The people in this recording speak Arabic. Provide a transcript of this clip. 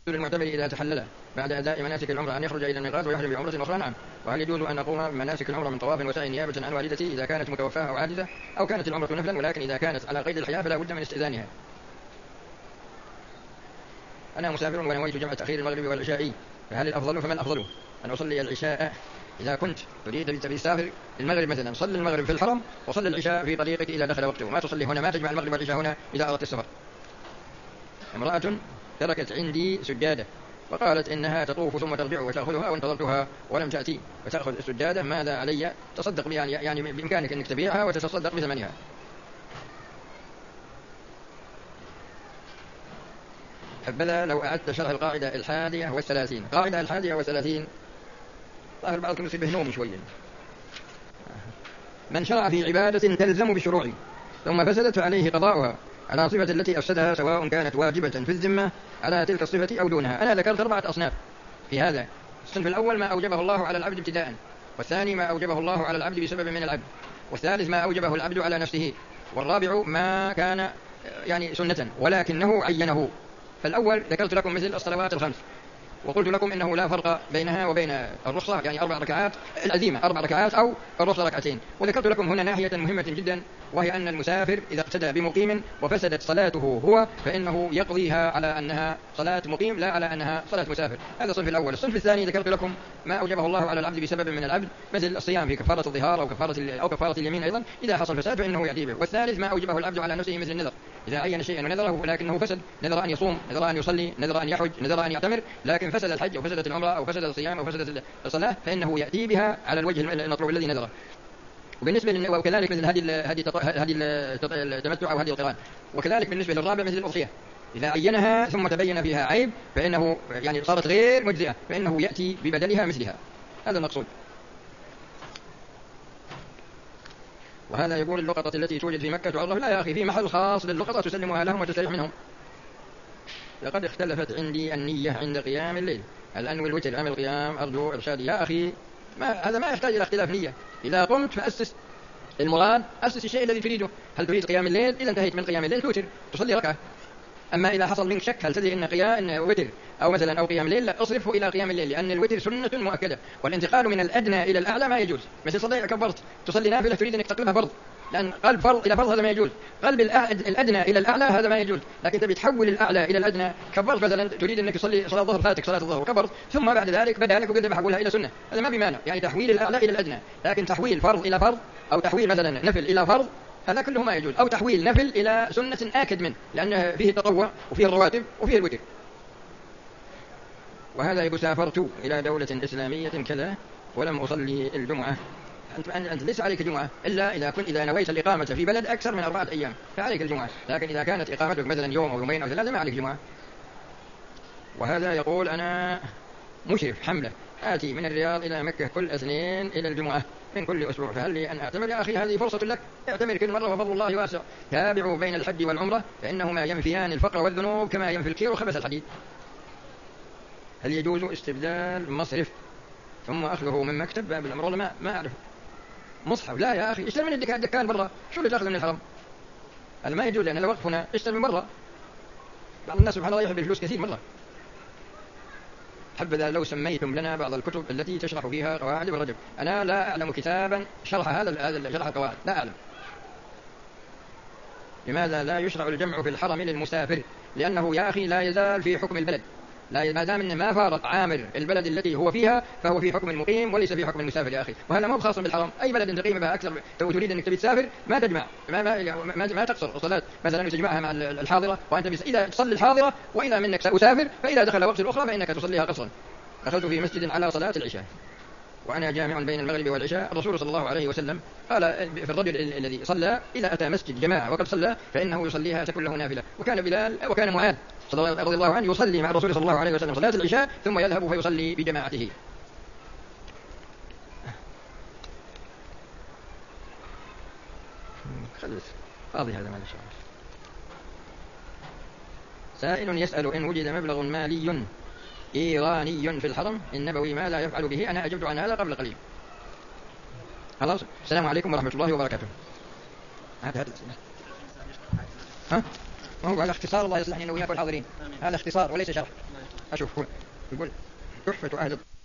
للمعتمر إذا تحلل بعد أداء مناسك العمرة أن يخرج إلى الميقات ويحرم بعمرة أخرى؟ نعم. وهل يجوز أن أقوم بمناسك العمرة من طواف وسعي نيابة عن والدتي إذا كانت متوفاة أو عاجزة، أو كانت العمرة نفلا ولكن إذا كانت على قيد الحياة فلا بد من استئذانها؟ أنا مسافر ونويت جمع تأخير المغرب والعشاء، فهل الأفضل؟ فما الأفضل؟ أن أصلي العشاء إذا كنت تريد تسافر المغرب مثلا، صلي المغرب في الحرم وصلي العشاء في طريقك إذا دخل وقته، ما تصلي هنا، ما تجمع المغرب والعشاء هنا إذا أردت السفر. امرأة تركت عندي سجادة وقالت إنها تطوف ثم ترجع وتأخذها، وانتظرتها ولم تأتي وتأخذ السجادة، ماذا علي؟ تصدق بها، يعني بإمكانك أنك تبيعها وتتصدق بثمنها. حبذا لو أعدت شرح القاعدة 31. قاعدة 31 ظاهر بعضكم يصيبه نوم شوية. من شرع في عبادة تلزم بشروع ثم فسدت فعليه قضاؤها على صفة التي أفسدها، سواء كانت واجبة في الذمة على تلك الصفة أو دونها. أنا ذكرت 4 أصناف في هذا. الصنف الأول ما أوجبه الله على العبد ابتداء، والثاني ما أوجبه الله على العبد بسبب من العبد، والثالث ما أوجبه العبد على نفسه، والرابع ما كان يعني سنة ولكنه عينه. فالأول ذكرت لكم مثل الصلوات الخمس، وقلت لكم إنه لا فرق بينها وبين الرخصة، يعني 4 ركعات العزيمة 4 ركعات أو الرخصة 2. وذكرت لكم هنا ناحية مهمة جدا، وهي أن المسافر إذا اقتدى بمقيم وفسدت صلاته هو فإنه يقضيها على أنها صلاة مقيم لا على أنها صلاة مسافر. هذا الصنف الأول. الصنف الثاني ذكرت لكم ما أوجبه الله على العبد بسبب من العبد، مثل الصيام في كفارة الظهار أو كفارة اليمين أيضا إذا حصل فساد فإنه يأتي به. والثالث ما أوجبه العبد على نفسه مثل النذر، إذا عين شيئا ونذره ولكنه فسد، نذر أن يصوم، نذر أن يصلي، نذر أن يحج، نذر أن يعتمر، لكن فسد الحج أو فسدت العمرة أو فسد الصيام أو فسدت الصلاة فإنه يأتي بها على الوجه المطلوب الذي نذره. وبالنسبة وكذلك مثل هدي التمتع أو هدي القران. وكذلك بالنسبة للرابع مثل الأضحية، إذا عينها ثم تبين فيها عيب فإنه يعني صارت غير مجزئة فإنه يأتي ببدلها مثلها. هذا المقصود. وهذا يقول اللقطة التي توجد في مكة تعرف؟ لا يا أخي، في محل خاص للقطة تسلمها لهم وتستريح منهم. لقد اختلفت عندي النية عند قيام الليل، هل أنوي الوتر أم القيام؟ أرجو إرشادي. يا أخي هذا ما يحتاج إلى اختلاف نية. إذا قمت فأسس المراد، أسس الشيء الذي تريده. هل تريد قيام الليل؟ إذا انتهيت من قيام الليل توتر تصلي ركعة. أما إذا حصل منك شك هل تدري إن وتر أو مثلا أو قيام الليل، لا، أصرفه إلى قيام الليل، لأن الوتر سنة مؤكدة، والانتقال من الأدنى إلى الأعلى ما يجوز. مثل صلي كبرت تصلي نافلة تريد أنك تقلبها فرض، لأن قلب فرض إلى فرض هذا ما يجوز، قلب الأدنى إلى الأعلى هذا ما يجوز. لكن تبي تحول الأعلى إلى الأدنى، كبرت مثلا تريد أنك تصلي صلاة الظهر، فاتك صلاة الظهر وكبرت، ثم بعد ذلك بدا لك وقلت بحولها إلى سنة، هذا ما بمانع، يعني تحويل الأعلى إلى الأدنى. لكن تحويل فرض إلى فرض أو تحويل مثلا نفل إلى فرض هذا كله ما يجوز، أو تحويل نفل إلى سنة آكد منه، لأنه فيه التطوع وفيه الرواتب وفيه الوتر. وهذا يقول سافرت إلى دولة إسلامية كذا ولم أصلي الجمعة. أنت ليس عليك جمعة إلا إذا نويت الإقامة في بلد أكثر من 4 أيام فعليك الجمعة، لكن إذا كانت إقامتك مثلا يوم أو يومين أو 3 ما عليك جمعة. وهذا يقول أنا مشرف حملة آتي من الرياض إلى مكة كل اثنين إلى الجمعة من كل أسبوع، فهل لي أن أعتمر؟ يا أخي هذه فرصة لك، اعتمر كل مرة وفضل الله واسع. تابعوا بين الحج والعمرة فإنهما ينفيان الفقر والذنوب كما ينفي الكير وخبث الحديد. هل يجوز استبدال مصرف ثم أخذه من مكتب باب الأمر؟ ولا ما أعرف. مصحف لا يا أخي، اشتري من الدكان برا، شو اللي تأخذ من الحرم؟ هذا ما يجوز، لأن لو وقفنا اشتري من برا. بعض الناس سبحان الله يحب الفلوس كثير مرة. حبذا لو سميتم لنا بعض الكتب التي تشرح فيها قواعد ابن رجب. أنا لا أعلم كتابا شرح هذا شرح القواعد، لا أعلم. لماذا لا يشرع الجمع في الحرم للمسافر؟ لأنه يا أخي لا يزال في حكم البلد، ما دام إنه ما فارق عامر البلد التي هو فيها فهو في حكم المقيم وليس في حكم المسافر يا أخي. وهذا مو خاص بالحرم، أي بلد تقيم بها أكثر تريد أنك تبي تسافر ما تجمع ما تقصر الصلاة مثلا تجمعها مع الحاضرة، وأنت إذا تصلي الحاضرة وإذا منك سأسافر فإذا دخل وقت الأخرى فإنك تصليها قصرا. دخلت في مسجد على صلاة العشاء وأنا جامع بين المغرب والعشاء، الرسول صلى الله عليه وسلم قال في الرجل الذي صلى إذا أتى مسجد جماعة وقد صلى فإنه يصليها تكون له نافلة. وكان معاذ رضي الله عنه يصلي مع الرسول صلى الله عليه وسلم صلاة العشاء ثم يذهب فيصلي بجماعته. فاضي هذا ما شاء الله. سائل يسأل إن وجد مبلغ مالي إيراني في الحرم النبوي ماذا يفعل به؟ أنا أجبت عن هذا قبل قليل. خلاص، السلام عليكم ورحمة الله وبركاته. ها؟ ما هو على اختصار، الله يصلحني وإياكم الحاضرين، هذا اختصار وليس شرح. أشوف هو يقول تحفة أهل